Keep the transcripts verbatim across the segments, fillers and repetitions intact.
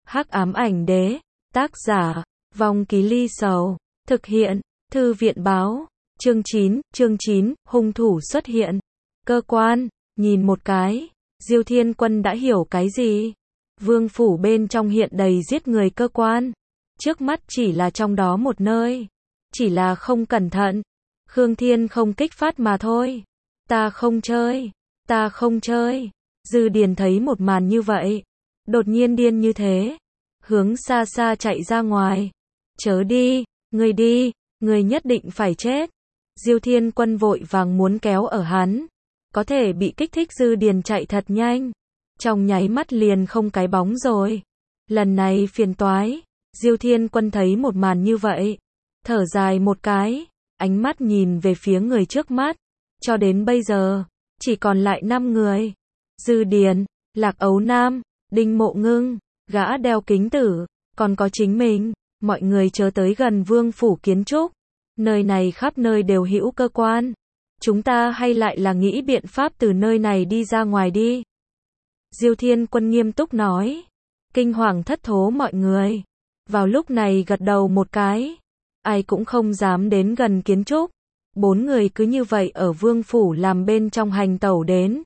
Hắc ám ảnh đế, tác giả, Vong Ký Ly Sầu, thực hiện, Thư viện báo, chương chín, chương chín, hung thủ xuất hiện. Cơ quan, nhìn một cái, Diêu Thiên Quân đã hiểu cái gì. Vương phủ bên trong hiện đầy giết người cơ quan. Trước mắt chỉ là trong đó một nơi. Chỉ là không cẩn thận. Khương Thiên không kích phát mà thôi. Ta không chơi. Ta không chơi. Dư Điền thấy một màn như vậy. Đột nhiên điên như thế. Hướng xa xa chạy ra ngoài. Chớ đi. Người đi. Người nhất định phải chết. Diêu Thiên Quân vội vàng muốn kéo ở hắn. Có thể bị kích thích Dư Điền chạy thật nhanh. Trong nháy mắt liền không cái bóng rồi. Lần này phiền toái. Diêu Thiên Quân thấy một màn như vậy. Thở dài một cái. Ánh mắt nhìn về phía người trước mắt. Cho đến bây giờ, chỉ còn lại năm người. Dư Điền, Lạc Ấu Nam, Đinh Mộ Ngưng, gã đeo kính tử, còn có chính mình. Mọi người chớ tới gần Vương phủ kiến trúc. Nơi này khắp nơi đều hữu cơ quan. Chúng ta hay lại là nghĩ biện pháp từ nơi này đi ra ngoài đi. Diêu Thiên Quân nghiêm túc nói. Kinh hoàng thất thố mọi người. Vào lúc này gật đầu một cái. Ai cũng không dám đến gần kiến trúc. Bốn người cứ như vậy ở Vương phủ làm bên trong hành tẩu đến.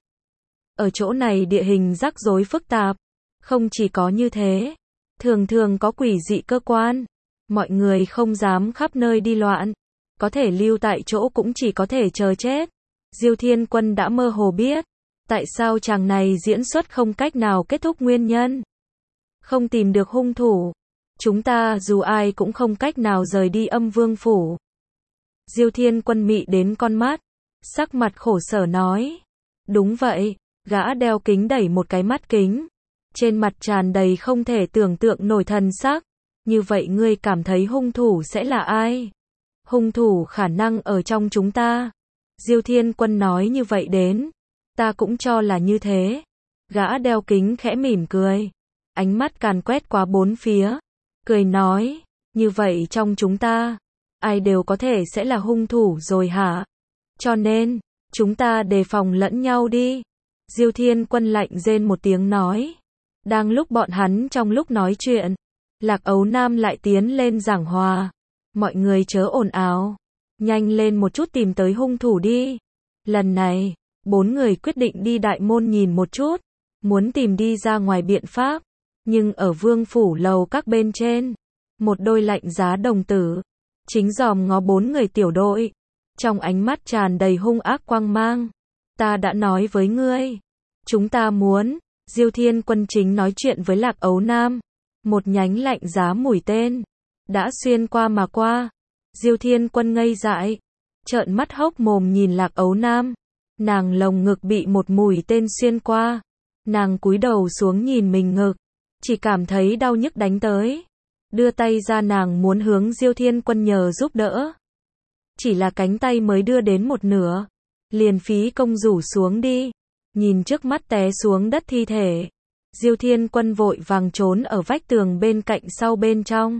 Ở chỗ này địa hình rắc rối phức tạp. Không chỉ có như thế. Thường thường có quỷ dị cơ quan. Mọi người không dám khắp nơi đi loạn. Có thể lưu tại chỗ cũng chỉ có thể chờ chết. Diêu Thiên Quân đã mơ hồ biết. Tại sao chàng này diễn xuất không cách nào kết thúc nguyên nhân. Không tìm được hung thủ. Chúng ta dù ai cũng không cách nào rời đi Âm Vương phủ. Diêu Thiên Quân mị đến con mắt. Sắc mặt khổ sở nói. Đúng vậy. Gã đeo kính đẩy một cái mắt kính. Trên mặt tràn đầy không thể tưởng tượng nổi thần sắc. Như vậy ngươi cảm thấy hung thủ sẽ là ai? Hung thủ khả năng ở trong chúng ta. Diêu Thiên Quân nói như vậy đến. Ta cũng cho là như thế. Gã đeo kính khẽ mỉm cười. Ánh mắt càn quét qua bốn phía. Cười nói. Như vậy trong chúng ta. Ai đều có thể sẽ là hung thủ rồi hả? Cho nên. Chúng ta đề phòng lẫn nhau đi. Diêu Thiên Quân lạnh rên một tiếng nói. Đang lúc bọn hắn trong lúc nói chuyện. Lạc Ấu Nam lại tiến lên giảng hòa. Mọi người chớ ồn ào. Nhanh lên một chút tìm tới hung thủ đi. Lần này, bốn người quyết định đi đại môn nhìn một chút. Muốn tìm đi ra ngoài biện pháp. Nhưng ở Vương phủ lầu các bên trên. Một đôi lạnh giá đồng tử. Chính dòm ngó bốn người tiểu đội. Trong ánh mắt tràn đầy hung ác quang mang. Ta đã nói với ngươi. Chúng ta muốn. Diêu Thiên Quân chính nói chuyện với Lạc Ấu Nam. Một nhánh lạnh giá mũi tên. Đã xuyên qua mà qua. Diêu Thiên Quân ngây dại. Trợn mắt hốc mồm nhìn Lạc Ấu Nam. Nàng lồng ngực bị một mũi tên xuyên qua. Nàng cúi đầu xuống nhìn mình ngực. Chỉ cảm thấy đau nhức đánh tới. Đưa tay ra nàng muốn hướng Diêu Thiên Quân nhờ giúp đỡ. Chỉ là cánh tay mới đưa đến một nửa. Liền phí công rủ xuống đi. Nhìn trước mắt té xuống đất thi thể. Diêu Thiên Quân vội vàng trốn ở vách tường bên cạnh sau bên trong.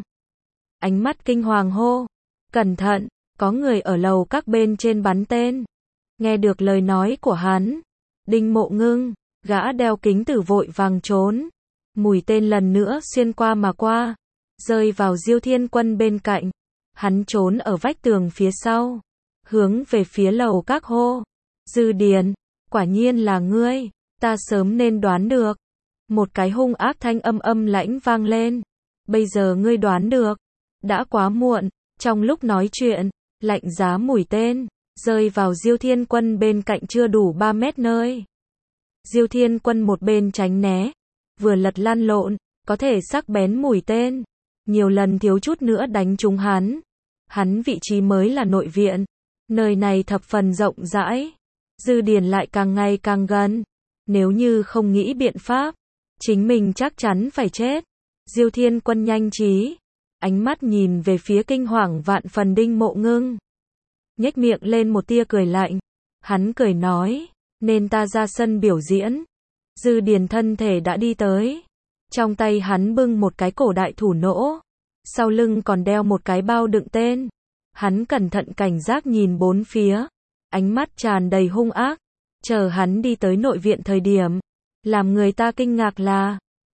Ánh mắt kinh hoàng hô. Cẩn thận, có người ở lầu các bên trên bắn tên. Nghe được lời nói của hắn. Đinh Mộ Ngưng, gã đeo kính tử vội vàng trốn. Mũi tên lần nữa xuyên qua mà qua. Rơi vào Diêu Thiên Quân bên cạnh. Hắn trốn ở vách tường phía sau. Hướng về phía lầu các hô. Dư Điền, quả nhiên là ngươi. Ta sớm nên đoán được. Một cái hung ác thanh âm âm lãnh vang lên. Bây giờ ngươi đoán được. Đã quá muộn. Trong lúc nói chuyện, lạnh giá mũi tên rơi vào Diêu Thiên Quân bên cạnh chưa đủ ba mét nơi. Diêu Thiên Quân một bên tránh né, vừa lật lăn lộn, có thể sắc bén mũi tên, nhiều lần thiếu chút nữa đánh trúng hắn. Hắn vị trí mới là nội viện, nơi này thập phần rộng rãi. Dư Điền lại càng ngày càng gần. Nếu như không nghĩ biện pháp, chính mình chắc chắn phải chết. Diêu Thiên Quân nhanh trí. Ánh mắt nhìn về phía kinh hoàng vạn phần Đinh Mộ Ngưng. Nhếch miệng lên một tia cười lạnh. Hắn cười nói. Nên ta ra sân biểu diễn. Dư Điền thân thể đã đi tới. Trong tay hắn bưng một cái cổ đại thủ nỗ. Sau lưng còn đeo một cái bao đựng tên. Hắn cẩn thận cảnh giác nhìn bốn phía. Ánh mắt tràn đầy hung ác. Chờ hắn đi tới nội viện thời điểm. Làm người ta kinh ngạc là.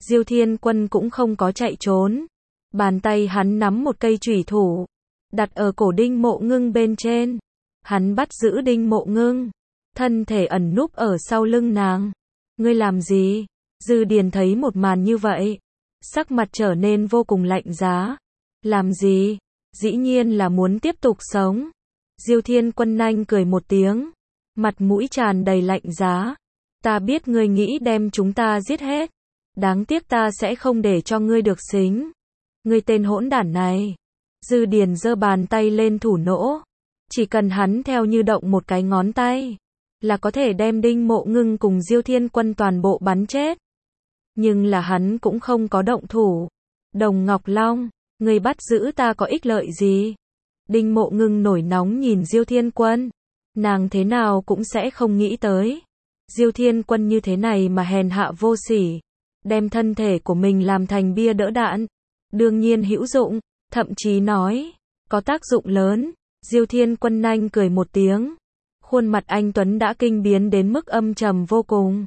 Diêu Thiên Quân cũng không có chạy trốn. Bàn tay hắn nắm một cây chủy thủ, đặt ở cổ Đinh Mộ Ngưng bên trên. Hắn bắt giữ Đinh Mộ Ngưng, thân thể ẩn núp ở sau lưng nàng. Ngươi làm gì? Dư Điền thấy một màn như vậy, sắc mặt trở nên vô cùng lạnh giá. Làm gì? Dĩ nhiên là muốn tiếp tục sống. Diêu Thiên Quân nhanh cười một tiếng, mặt mũi tràn đầy lạnh giá. Ta biết ngươi nghĩ đem chúng ta giết hết. Đáng tiếc ta sẽ không để cho ngươi được xính. Ngươi tên hỗn đản này. Dư Điền giơ bàn tay lên thủ nỗ. Chỉ cần hắn theo như động một cái ngón tay, là có thể đem Đinh Mộ Ngưng cùng Diêu Thiên Quân toàn bộ bắn chết. Nhưng là hắn cũng không có động thủ. Đồng Ngọc Long, ngươi bắt giữ ta có ích lợi gì? Đinh Mộ Ngưng nổi nóng nhìn Diêu Thiên Quân. Nàng thế nào cũng sẽ không nghĩ tới. Diêu Thiên Quân như thế này mà hèn hạ vô sỉ. Đem thân thể của mình làm thành bia đỡ đạn. Đương nhiên hữu dụng, thậm chí nói, có tác dụng lớn. Diêu Thiên Quân nhanh cười một tiếng. Khuôn mặt anh Tuấn đã kinh biến đến mức âm trầm vô cùng.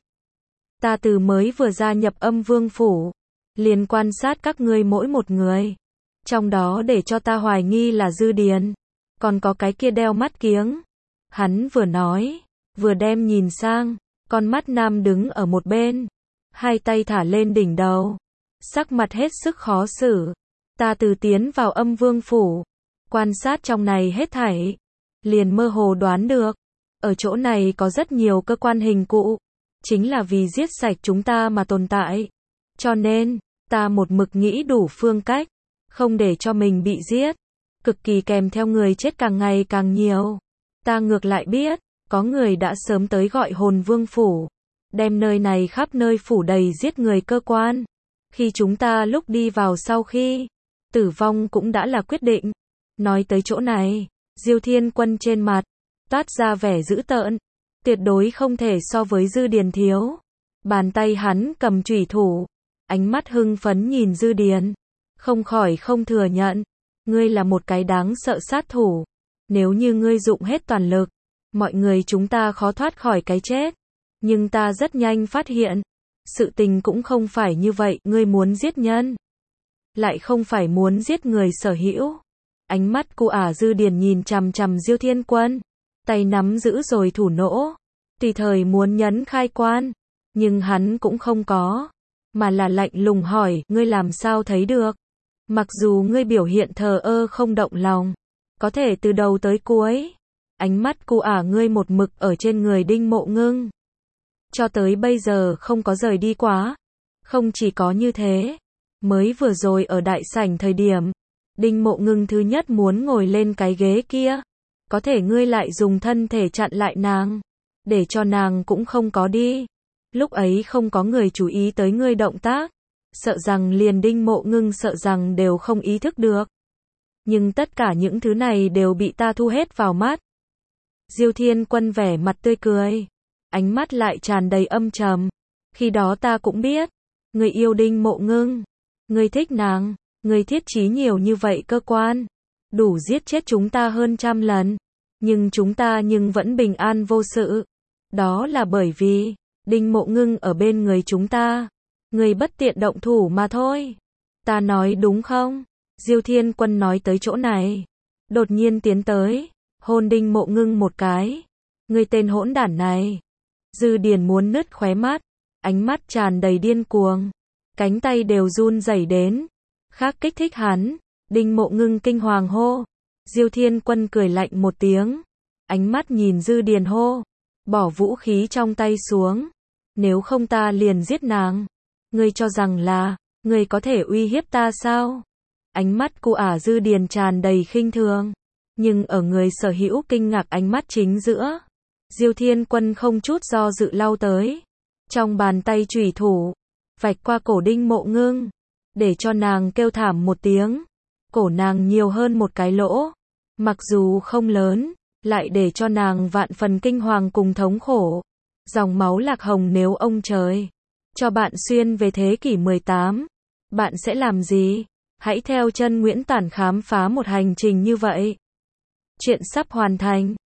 Ta từ mới vừa gia nhập Âm Vương Phủ, liền quan sát các ngươi mỗi một người. Trong đó để cho ta hoài nghi là Dư Điền. Còn có cái kia đeo mắt kiếng. Hắn vừa nói, vừa đem nhìn sang, con mắt nam đứng ở một bên. Hai tay thả lên đỉnh đầu. Sắc mặt hết sức khó xử. Ta từ tiến vào Âm Vương Phủ, quan sát trong này hết thảy, liền mơ hồ đoán được. Ở chỗ này có rất nhiều cơ quan hình cụ. Chính là vì giết sạch chúng ta mà tồn tại. Cho nên, ta một mực nghĩ đủ phương cách, không để cho mình bị giết. Cực kỳ kèm theo người chết càng ngày càng nhiều. Ta ngược lại biết, có người đã sớm tới gọi hồn Vương Phủ, đem nơi này khắp nơi phủ đầy giết người cơ quan. Khi chúng ta lúc đi vào sau khi tử vong cũng đã là quyết định. Nói tới chỗ này, Diêu Thiên Quân trên mặt toát ra vẻ dữ tợn, tuyệt đối không thể so với Dư Điền thiếu. Bàn tay hắn cầm chủy thủ, ánh mắt hưng phấn nhìn Dư Điền, không khỏi không thừa nhận, ngươi là một cái đáng sợ sát thủ. Nếu như ngươi dụng hết toàn lực, mọi người chúng ta khó thoát khỏi cái chết. Nhưng ta rất nhanh phát hiện, sự tình cũng không phải như vậy, ngươi muốn giết nhân, lại không phải muốn giết người sở hữu. Ánh mắt cu ả Dư Điền nhìn chằm chằm Diêu Thiên Quân, tay nắm giữ rồi thủ nỗ, tùy thời muốn nhấn khai quan, nhưng hắn cũng không có, mà là lạnh lùng hỏi, ngươi làm sao thấy được? Mặc dù ngươi biểu hiện thờ ơ không động lòng, có thể từ đầu tới cuối, ánh mắt cu ả ngươi một mực ở trên người Đinh Mộ Ngưng, cho tới bây giờ không có rời đi quá. Không chỉ có như thế, mới vừa rồi ở đại sảnh thời điểm, Đinh Mộ Ngưng thứ nhất muốn ngồi lên cái ghế kia, có thể ngươi lại dùng thân thể chặn lại nàng, để cho nàng cũng không có đi. Lúc ấy không có người chú ý tới ngươi động tác, sợ rằng liền Đinh Mộ Ngưng sợ rằng đều không ý thức được. Nhưng tất cả những thứ này đều bị ta thu hết vào mắt. Diêu Thiên Quân vẻ mặt tươi cười, ánh mắt lại tràn đầy âm trầm. Khi đó ta cũng biết, ngươi yêu Đinh Mộ Ngưng, ngươi thích nàng, ngươi thiết trí nhiều như vậy cơ quan, đủ giết chết chúng ta hơn trăm lần, nhưng chúng ta nhưng vẫn bình an vô sự. Đó là bởi vì Đinh Mộ Ngưng ở bên người chúng ta, ngươi bất tiện động thủ mà thôi. Ta nói đúng không? Diêu Thiên Quân nói tới chỗ này, đột nhiên tiến tới, hôn Đinh Mộ Ngưng một cái. Ngươi tên hỗn đản này. Dư Điền muốn nứt khóe mắt, ánh mắt tràn đầy điên cuồng, cánh tay đều run rẩy đến. Khác kích thích hắn, Đinh Mộ Ngưng kinh hoàng hô. Diêu Thiên Quân cười lạnh một tiếng, ánh mắt nhìn Dư Điền hô, bỏ vũ khí trong tay xuống, nếu không ta liền giết nàng. Ngươi cho rằng là, ngươi có thể uy hiếp ta sao? Ánh mắt cu ả Dư Điền tràn đầy khinh thường, nhưng ở người sở hữu kinh ngạc ánh mắt chính giữa, Diêu Thiên Quân không chút do dự lau tới, trong bàn tay chủy thủ, vạch qua cổ Đinh Mộ Ngưng, để cho nàng kêu thảm một tiếng. Cổ nàng nhiều hơn một cái lỗ, mặc dù không lớn, lại để cho nàng vạn phần kinh hoàng cùng thống khổ. Dòng máu lạc hồng, nếu ông trời cho bạn xuyên về thế kỷ mười tám, bạn sẽ làm gì? Hãy theo chân Nguyễn Tản khám phá một hành trình như vậy. Chuyện sắp hoàn thành.